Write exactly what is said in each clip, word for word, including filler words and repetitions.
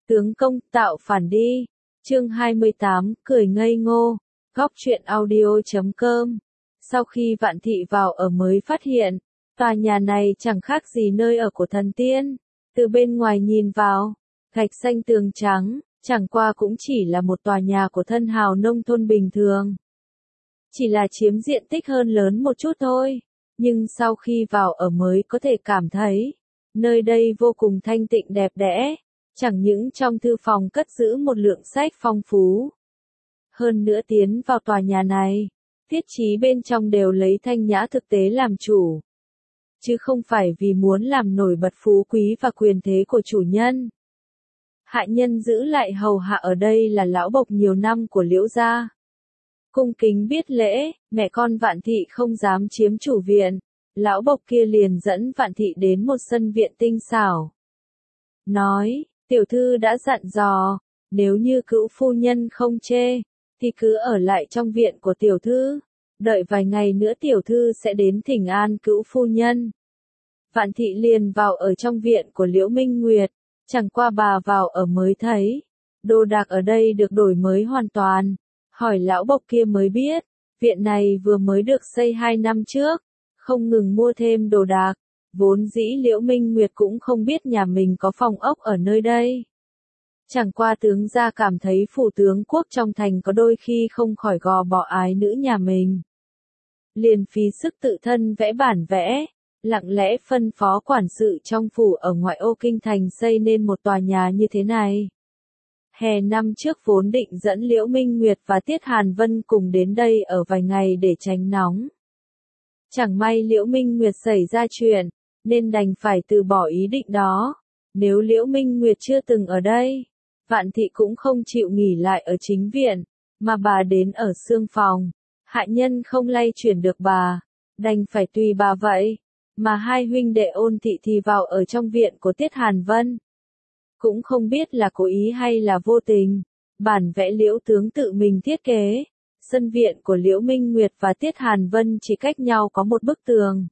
Tướng công tạo phản đi. Chương hai mươi tám, cười ngây ngô. Góc truyện audio chấm com. Sau khi Vạn Thị vào ở mới phát hiện, tòa nhà này chẳng khác gì nơi ở của thần tiên. Từ bên ngoài nhìn vào, gạch xanh tường trắng, chẳng qua cũng chỉ là một tòa nhà của thân hào nông thôn bình thường. Chỉ là chiếm diện tích hơn lớn một chút thôi, nhưng sau khi vào ở mới có thể cảm thấy, nơi đây vô cùng thanh tịnh đẹp đẽ, chẳng những trong thư phòng cất giữ một lượng sách phong phú. Hơn nữa tiến vào tòa nhà này, thiết trí bên trong đều lấy thanh nhã thực tế làm chủ. Chứ không phải vì muốn làm nổi bật phú quý và quyền thế của chủ nhân. Hạ nhân giữ lại hầu hạ ở đây là lão bộc nhiều năm của Liễu gia. Cung kính biết lễ, mẹ con Vạn Thị không dám chiếm chủ viện, lão bộc kia liền dẫn Vạn Thị đến một sân viện tinh xảo. Nói, tiểu thư đã dặn dò, nếu như cữu phu nhân không chê, thì cứ ở lại trong viện của tiểu thư, đợi vài ngày nữa tiểu thư sẽ đến thỉnh an cữu phu nhân. Vạn Thị liền vào ở trong viện của Liễu Minh Nguyệt, chẳng qua bà vào ở mới thấy, đồ đạc ở đây được đổi mới hoàn toàn. Hỏi lão bộc kia mới biết, viện này vừa mới được xây hai năm trước, không ngừng mua thêm đồ đạc, vốn dĩ Liễu Minh Nguyệt cũng không biết nhà mình có phòng ốc ở nơi đây. Chẳng qua tướng gia cảm thấy phủ tướng quốc trong thành có đôi khi không khỏi gò bó ái nữ nhà mình. Liền phí sức tự thân vẽ bản vẽ, lặng lẽ phân phó quản sự trong phủ ở ngoại ô kinh thành xây nên một tòa nhà như thế này. Hè năm trước vốn định dẫn Liễu Minh Nguyệt và Tiết Hàn Vân cùng đến đây ở vài ngày để tránh nóng. Chẳng may Liễu Minh Nguyệt xảy ra chuyện, nên đành phải từ bỏ ý định đó. Nếu Liễu Minh Nguyệt chưa từng ở đây, Vạn Thị cũng không chịu nghỉ lại ở chính viện, mà bà đến ở xương phòng. Hạ nhân không lay chuyển được bà, đành phải tùy bà vậy, mà hai huynh đệ Ôn Thị thì vào ở trong viện của Tiết Hàn Vân. Cũng không biết là cố ý hay là vô tình, bản vẽ Liễu tướng tự mình thiết kế, sân viện của Liễu Minh Nguyệt và Tiết Hàn Vân chỉ cách nhau có một bức tường.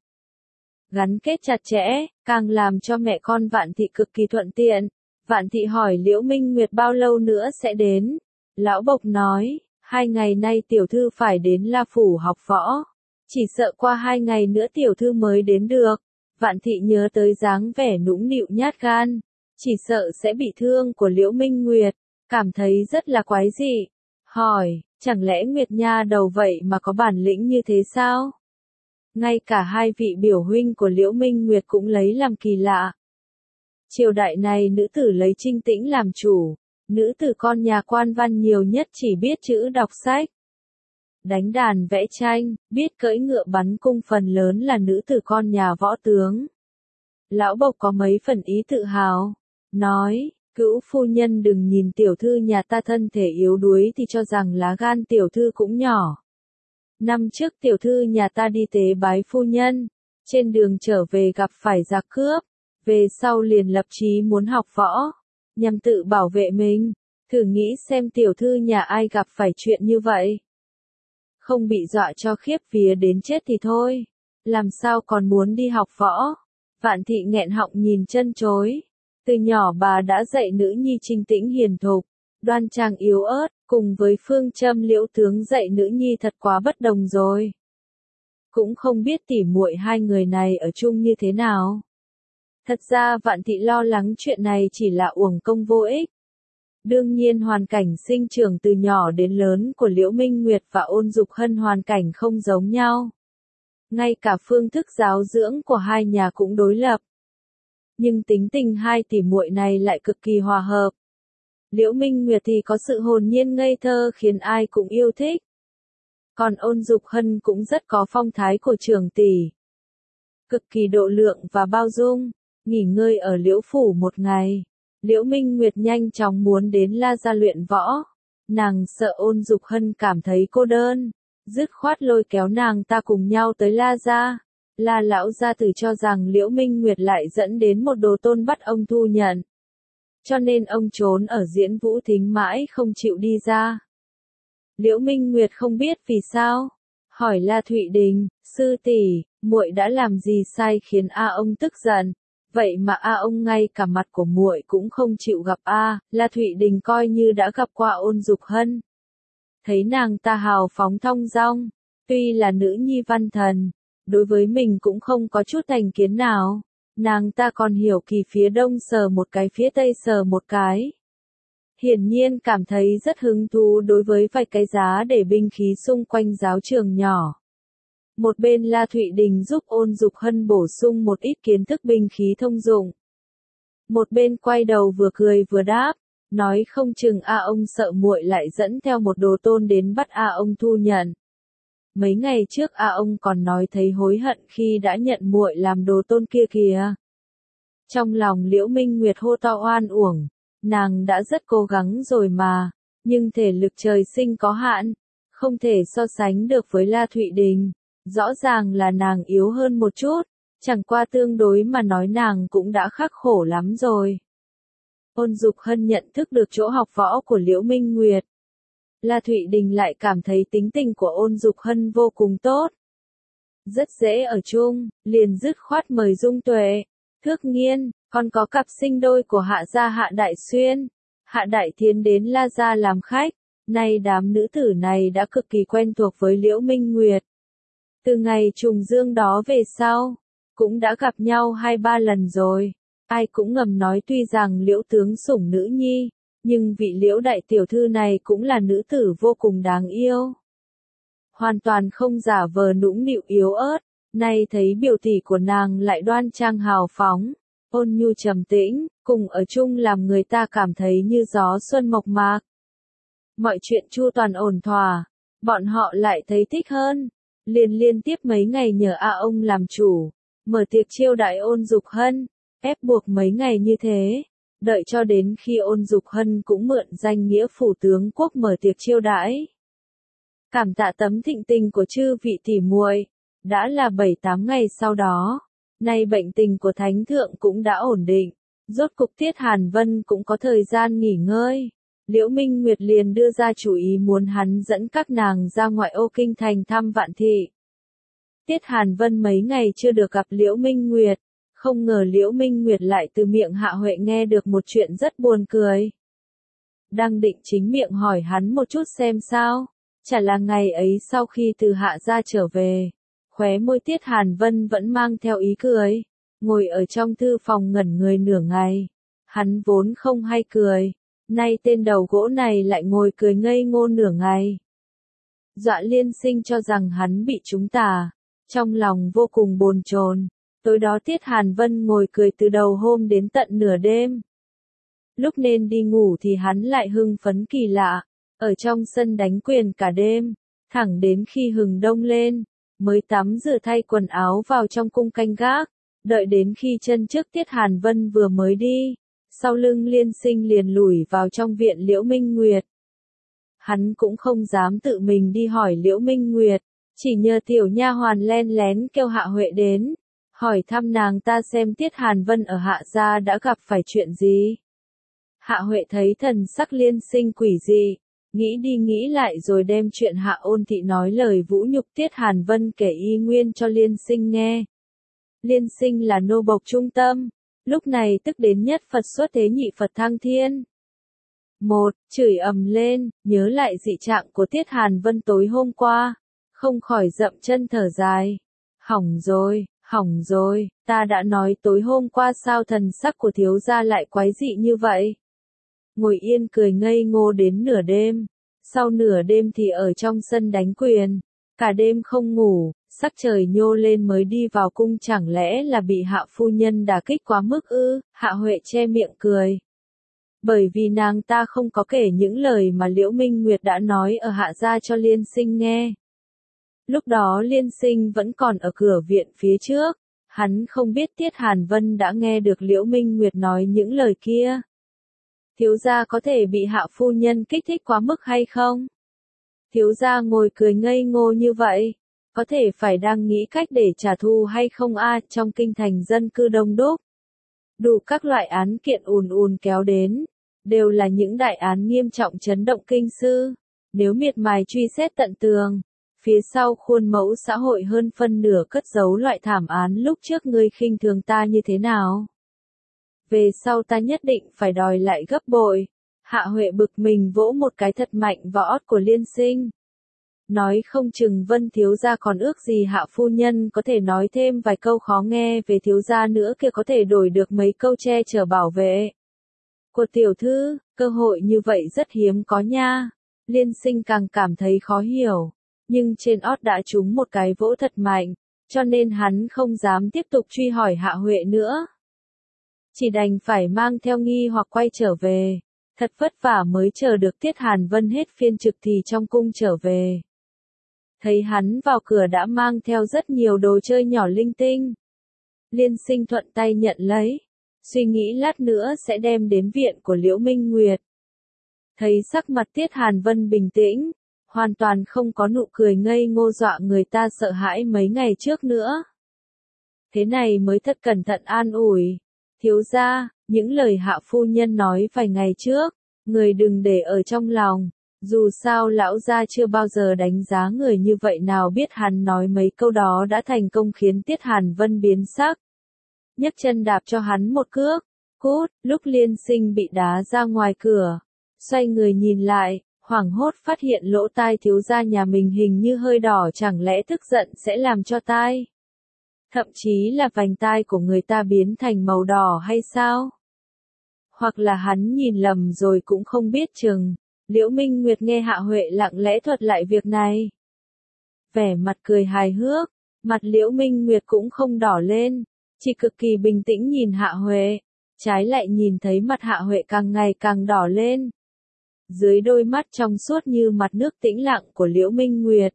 Gắn kết chặt chẽ, càng làm cho mẹ con Vạn Thị cực kỳ thuận tiện. Vạn Thị hỏi Liễu Minh Nguyệt bao lâu nữa sẽ đến. Lão bộc nói, hai ngày nay tiểu thư phải đến La Phủ học võ. Chỉ sợ qua hai ngày nữa tiểu thư mới đến được. Vạn Thị nhớ tới dáng vẻ nũng nịu nhát gan, chỉ sợ sẽ bị thương của Liễu Minh Nguyệt, cảm thấy rất là quái dị. Hỏi, chẳng lẽ Nguyệt Nha đầu vậy mà có bản lĩnh như thế sao? Ngay cả hai vị biểu huynh của Liễu Minh Nguyệt cũng lấy làm kỳ lạ. Triều đại này nữ tử lấy Trinh Tĩnh làm chủ, nữ tử con nhà quan văn nhiều nhất chỉ biết chữ đọc sách. Đánh đàn vẽ tranh, biết cưỡi ngựa bắn cung phần lớn là nữ tử con nhà võ tướng. Lão bộc có mấy phần ý tự hào, nói, cữu phu nhân đừng nhìn tiểu thư nhà ta thân thể yếu đuối thì cho rằng lá gan tiểu thư cũng nhỏ. Năm trước tiểu thư nhà ta đi tế bái phu nhân, trên đường trở về gặp phải giặc cướp, về sau liền lập chí muốn học võ, nhằm tự bảo vệ mình, thử nghĩ xem tiểu thư nhà ai gặp phải chuyện như vậy. Không bị dọa cho khiếp vía đến chết thì thôi, làm sao còn muốn đi học võ. Vạn Thị nghẹn họng nhìn chân chối. Từ nhỏ bà đã dạy nữ nhi Trinh Tĩnh hiền thục, đoan trang yếu ớt, cùng với phương châm Liễu tướng dạy nữ nhi thật quá bất đồng rồi. Cũng không biết tỉ muội hai người này ở chung như thế nào. Thật ra Vạn Thị lo lắng chuyện này chỉ là uổng công vô ích. Đương nhiên hoàn cảnh sinh trưởng từ nhỏ đến lớn của Liễu Minh Nguyệt và Ôn Dục Hân hoàn cảnh không giống nhau. Ngay cả phương thức giáo dưỡng của hai nhà cũng đối lập. Nhưng tính tình hai tỷ muội này lại cực kỳ hòa hợp. Liễu Minh Nguyệt thì có sự hồn nhiên ngây thơ khiến ai cũng yêu thích. Còn Ôn Dục Hân cũng rất có phong thái của trưởng tỷ. Cực kỳ độ lượng và bao dung. Nghỉ ngơi ở Liễu Phủ một ngày, Liễu Minh Nguyệt nhanh chóng muốn đến La gia luyện võ. Nàng sợ Ôn Dục Hân cảm thấy cô đơn, dứt khoát lôi kéo nàng ta cùng nhau tới La gia. La lão gia tử cho rằng Liễu Minh Nguyệt lại dẫn đến một đồ tôn bắt ông thu nhận. Cho nên ông trốn ở Diễn Vũ Thính mãi không chịu đi ra. Liễu Minh Nguyệt không biết vì sao, hỏi La Thụy Đình, sư tỷ, muội đã làm gì sai khiến a ông tức giận? Vậy mà a ông ngay cả mặt của muội cũng không chịu gặp a, La Thụy Đình coi như đã gặp qua Ôn Dục Hân. Thấy nàng ta hào phóng thong dong, tuy là nữ nhi văn thần, đối với mình cũng không có chút thành kiến nào. Nàng ta còn hiểu kỳ phía đông sờ một cái phía tây sờ một cái. Hiển nhiên cảm thấy rất hứng thú đối với vài cái giá để binh khí xung quanh giáo trường nhỏ. Một bên La Thụy Đình giúp Ôn Dục Hân bổ sung một ít kiến thức binh khí thông dụng. Một bên quay đầu vừa cười vừa đáp, nói không chừng a ông sợ muội lại dẫn theo một đồ tôn đến bắt a ông thu nhận. Mấy ngày trước a ông còn nói thấy hối hận khi đã nhận muội làm đồ tôn kia kìa. Trong lòng Liễu Minh Nguyệt hô to oan uổng, nàng đã rất cố gắng rồi mà, nhưng thể lực trời sinh có hạn, không thể so sánh được với La Thụy Đình. Rõ ràng là nàng yếu hơn một chút, chẳng qua tương đối mà nói nàng cũng đã khắc khổ lắm rồi. Ôn Dục Hân nhận thức được chỗ học võ của Liễu Minh Nguyệt. La Thụy Đình lại cảm thấy tính tình của Ôn Dục Hân vô cùng tốt. Rất dễ ở chung, liền dứt khoát mời Dung Tuệ, Thước Nghiên, còn có cặp sinh đôi của Hạ gia Hạ Đại Xuyên, Hạ Đại Thiến đến La gia làm khách. Nay đám nữ tử này đã cực kỳ quen thuộc với Liễu Minh Nguyệt. Từ ngày trùng dương đó về sau, cũng đã gặp nhau hai ba lần rồi. Ai cũng ngầm nói tuy rằng Liễu tướng sủng nữ nhi, nhưng vị Liễu đại tiểu thư này cũng là nữ tử vô cùng đáng yêu. Hoàn toàn không giả vờ nũng nịu yếu ớt, nay thấy biểu tỷ của nàng lại đoan trang hào phóng, ôn nhu trầm tĩnh, cùng ở chung làm người ta cảm thấy như gió xuân mộc mạc. Mọi chuyện chu toàn ổn thỏa, bọn họ lại thấy thích hơn. Liền liên tiếp mấy ngày nhờ a ông làm chủ, mở tiệc chiêu đãi Ôn Dục Hân, ép buộc mấy ngày như thế, đợi cho đến khi Ôn Dục Hân cũng mượn danh nghĩa phủ tướng quốc mở tiệc chiêu đãi. Cảm tạ tấm thịnh tình của chư vị tỷ muội, đã là bảy tám ngày sau đó, nay bệnh tình của thánh thượng cũng đã ổn định, rốt cục Tiết Hàn Vân cũng có thời gian nghỉ ngơi. Liễu Minh Nguyệt liền đưa ra chủ ý muốn hắn dẫn các nàng ra ngoại ô kinh thành thăm Vạn Thị. Tiết Hàn Vân mấy ngày chưa được gặp Liễu Minh Nguyệt, không ngờ Liễu Minh Nguyệt lại từ miệng Hạ Huệ nghe được một chuyện rất buồn cười. Đang định chính miệng hỏi hắn một chút xem sao, chả là ngày ấy sau khi từ Hạ gia trở về, khóe môi Tiết Hàn Vân vẫn mang theo ý cười, ngồi ở trong thư phòng ngẩn người nửa ngày. Hắn vốn không hay cười. Nay tên đầu gỗ này lại ngồi cười ngây ngô nửa ngày. Dọa Liên Sinh cho rằng hắn bị trúng tà, trong lòng vô cùng bồn chồn. Tối đó Tiết Hàn Vân ngồi cười từ đầu hôm đến tận nửa đêm. Lúc nên đi ngủ thì hắn lại hưng phấn kỳ lạ, ở trong sân đánh quyền cả đêm, thẳng đến khi hừng đông lên, mới tắm rửa thay quần áo vào trong cung canh gác, đợi đến khi chân trước Tiết Hàn Vân vừa mới đi. Sau lưng Liên Sinh liền lủi vào trong viện Liễu Minh Nguyệt. Hắn cũng không dám tự mình đi hỏi Liễu Minh Nguyệt, chỉ nhờ tiểu nha hoàn len lén kêu Hạ Huệ đến, hỏi thăm nàng ta xem Tiết Hàn Vân ở Hạ gia đã gặp phải chuyện gì. Hạ Huệ thấy thần sắc Liên Sinh quỷ dị, nghĩ đi nghĩ lại rồi đem chuyện Hạ Ôn Thị nói lời vũ nhục Tiết Hàn Vân kể y nguyên cho Liên Sinh nghe. Liên Sinh là nô bộc trung tâm. Lúc này tức đến nhất Phật xuất thế nhị Phật thăng thiên. Một, chửi ầm lên, nhớ lại dị trạng của Tiết Hàn Vân tối hôm qua, không khỏi dậm chân thở dài. Hỏng rồi, hỏng rồi, ta đã nói tối hôm qua sao thần sắc của thiếu gia lại quái dị như vậy. Ngồi yên cười ngây ngô đến nửa đêm, sau nửa đêm thì ở trong sân đánh quyền, cả đêm không ngủ. Sắc trời nhô lên mới đi vào cung chẳng lẽ là bị Hạ phu nhân đả kích quá mức ư? Hạ Huệ che miệng cười. Bởi vì nàng ta không có kể những lời mà Liễu Minh Nguyệt đã nói ở Hạ gia cho Liên Sinh nghe. Lúc đó Liên Sinh vẫn còn ở cửa viện phía trước, hắn không biết Tiết Hàn Vân đã nghe được Liễu Minh Nguyệt nói những lời kia. Thiếu gia có thể bị Hạ phu nhân kích thích quá mức hay không? Thiếu gia ngồi cười ngây ngô như vậy. Có thể phải đang nghĩ cách để trả thù hay không a, trong kinh thành dân cư đông đúc. Đủ các loại án kiện ùn ùn kéo đến, đều là những đại án nghiêm trọng chấn động kinh sư. Nếu miệt mài truy xét tận tường, phía sau khuôn mẫu xã hội hơn phân nửa cất giấu loại thảm án lúc trước ngươi khinh thường ta như thế nào. về sau ta nhất định phải đòi lại gấp bội. Hạ Huệ bực mình vỗ một cái thật mạnh vào ót của Liên Sinh. Nói không chừng Vân thiếu gia còn ước gì Hạ phu nhân có thể nói thêm vài câu khó nghe về thiếu gia nữa kia, có thể đổi được mấy câu che chở bảo vệ của tiểu thư, cơ hội như vậy rất hiếm có nha. Liên Sinh càng cảm thấy khó hiểu, nhưng trên ót đã trúng một cái vỗ thật mạnh, cho nên hắn không dám tiếp tục truy hỏi Hạ Huệ nữa. Chỉ đành phải mang theo nghi hoặc quay trở về. Thật vất vả mới chờ được Tiết Hàn Vân hết phiên trực thì trong cung trở về. Thấy hắn vào cửa đã mang theo rất nhiều đồ chơi nhỏ linh tinh. Liên Sinh thuận tay nhận lấy, suy nghĩ lát nữa sẽ đem đến viện của Liễu Minh Nguyệt. Thấy sắc mặt Tiết Hàn Vân bình tĩnh, hoàn toàn không có nụ cười ngây ngô dọa người ta sợ hãi mấy ngày trước nữa. Thế này mới thật cẩn thận an ủi. Thiếu gia, những lời Hạ phu nhân nói vài ngày trước, người đừng để ở trong lòng. Dù sao lão gia chưa bao giờ đánh giá người như vậy, nào biết hắn nói mấy câu đó đã thành công khiến Tiết Hàn Vân biến sắc. Nhấc chân đạp cho hắn một cước. Cút, lúc Liên Sinh bị đá ra ngoài cửa. Xoay người nhìn lại, hoảng hốt phát hiện lỗ tai thiếu gia nhà mình hình như hơi đỏ, chẳng lẽ tức giận sẽ làm cho tai? Thậm chí là vành tai của người ta biến thành màu đỏ hay sao? Hoặc là hắn nhìn lầm rồi cũng không biết chừng. Liễu Minh Nguyệt nghe Hạ Huệ lặng lẽ thuật lại việc này. Vẻ mặt cười hài hước, mặt Liễu Minh Nguyệt cũng không đỏ lên, chỉ cực kỳ bình tĩnh nhìn Hạ Huệ, trái lại nhìn thấy mặt Hạ Huệ càng ngày càng đỏ lên. Dưới đôi mắt trong suốt như mặt nước tĩnh lặng của Liễu Minh Nguyệt,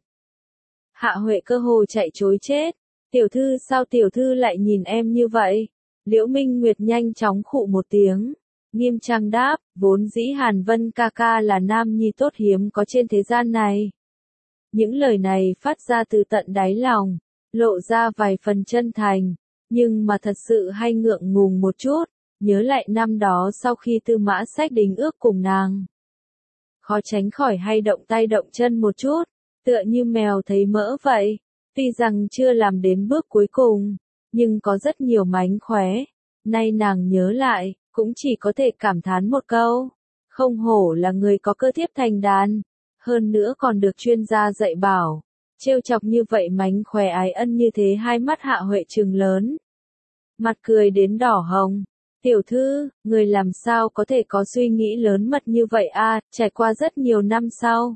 Hạ Huệ cơ hồ chạy trối chết. Tiểu thư, sao tiểu thư lại nhìn em như vậy? Liễu Minh Nguyệt nhanh chóng khụ một tiếng, nghiêm trang đáp, vốn dĩ Hàn Vân ca ca là nam nhi tốt hiếm có trên thế gian này. Những lời này phát ra từ tận đáy lòng, lộ ra vài phần chân thành, nhưng mà thật sự hay ngượng ngùng một chút, nhớ lại năm đó sau khi Tư Mã Sách đính ước cùng nàng. Khó tránh khỏi hay động tay động chân một chút, tựa như mèo thấy mỡ vậy. Tuy rằng chưa làm đến bước cuối cùng, nhưng có rất nhiều mánh khóe. Nay nàng nhớ lại, cũng chỉ có thể cảm thán một câu. Không hổ là người có cơ thiếp thành đàn. Hơn nữa còn được chuyên gia dạy bảo. Trêu chọc như vậy mánh khóe ái ân như thế, hai mắt Hạ Huệ trừng lớn. Mặt cười đến đỏ hồng. Tiểu thư, người làm sao có thể có suy nghĩ lớn mật như vậy a? Trải qua rất nhiều năm sau,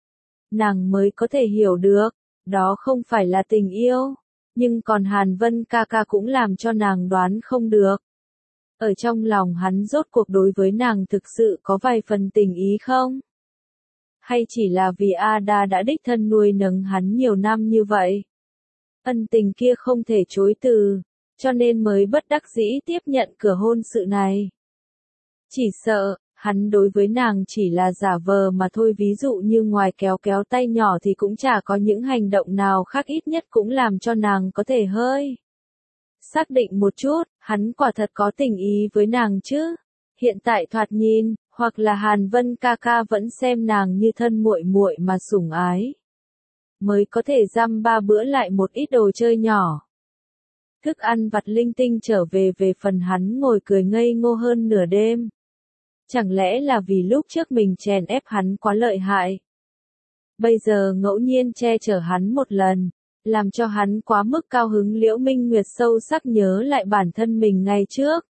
nàng mới có thể hiểu được. Đó không phải là tình yêu, nhưng còn Hàn Vân ca ca cũng làm cho nàng đoán không được. Ở trong lòng hắn rốt cuộc đối với nàng thực sự có vài phần tình ý không? Hay chỉ là vì Ada đã đích thân nuôi nấng hắn nhiều năm như vậy? Ân tình kia không thể chối từ, cho nên mới bất đắc dĩ tiếp nhận cửa hôn sự này. Chỉ sợ, hắn đối với nàng chỉ là giả vờ mà thôi, ví dụ như ngoài kéo kéo tay nhỏ thì cũng chả có những hành động nào khác, ít nhất cũng làm cho nàng có thể hơi xác định một chút, hắn quả thật có tình ý với nàng chứ. Hiện tại thoạt nhìn, hoặc là Hàn Vân ca ca vẫn xem nàng như thân muội muội mà sủng ái, mới có thể dăm ba bữa lại một ít đồ chơi nhỏ. Thức ăn vặt linh tinh trở về, về phần hắn ngồi cười ngây ngô hơn nửa đêm. Chẳng lẽ là vì lúc trước mình chèn ép hắn quá lợi hại? Bây giờ ngẫu nhiên che chở hắn một lần, làm cho hắn quá mức cao hứng. Liễu Minh Nguyệt sâu sắc nhớ lại bản thân mình ngày trước.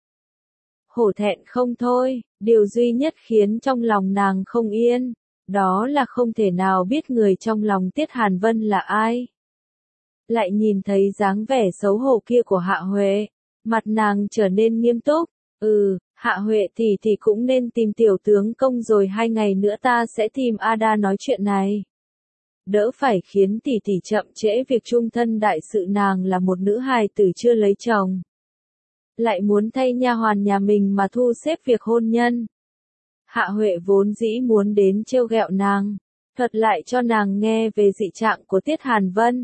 Hổ thẹn không thôi, điều duy nhất khiến trong lòng nàng không yên, đó là không thể nào biết người trong lòng Tiết Hàn Vân là ai. Lại nhìn thấy dáng vẻ xấu hổ kia của Hạ Huệ, mặt nàng trở nên nghiêm túc. Ừ, Hạ Huệ tỷ tỷ cũng nên tìm tiểu tướng công rồi, hai ngày nữa ta sẽ tìm Ada nói chuyện này. Đỡ phải khiến tỷ tỷ chậm trễ việc chung thân đại sự. Nàng là một nữ hài tử chưa lấy chồng, lại muốn thay nha hoàn nhà mình mà thu xếp việc hôn nhân. Hạ Huệ vốn dĩ muốn đến trêu ghẹo nàng, thuật lại cho nàng nghe về dị trạng của Tiết Hàn Vân,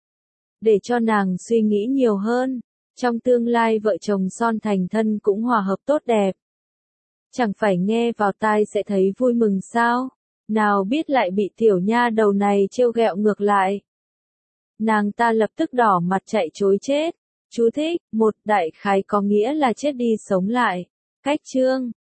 để cho nàng suy nghĩ nhiều hơn. Trong tương lai vợ chồng son thành thân cũng hòa hợp tốt đẹp. Chẳng phải nghe vào tai sẽ thấy vui mừng sao? Nào biết lại bị tiểu nha đầu này trêu ghẹo ngược lại. Nàng ta lập tức đỏ mặt chạy trối chết. Chú thích, một đại khái có nghĩa là chết đi sống lại. Cách chương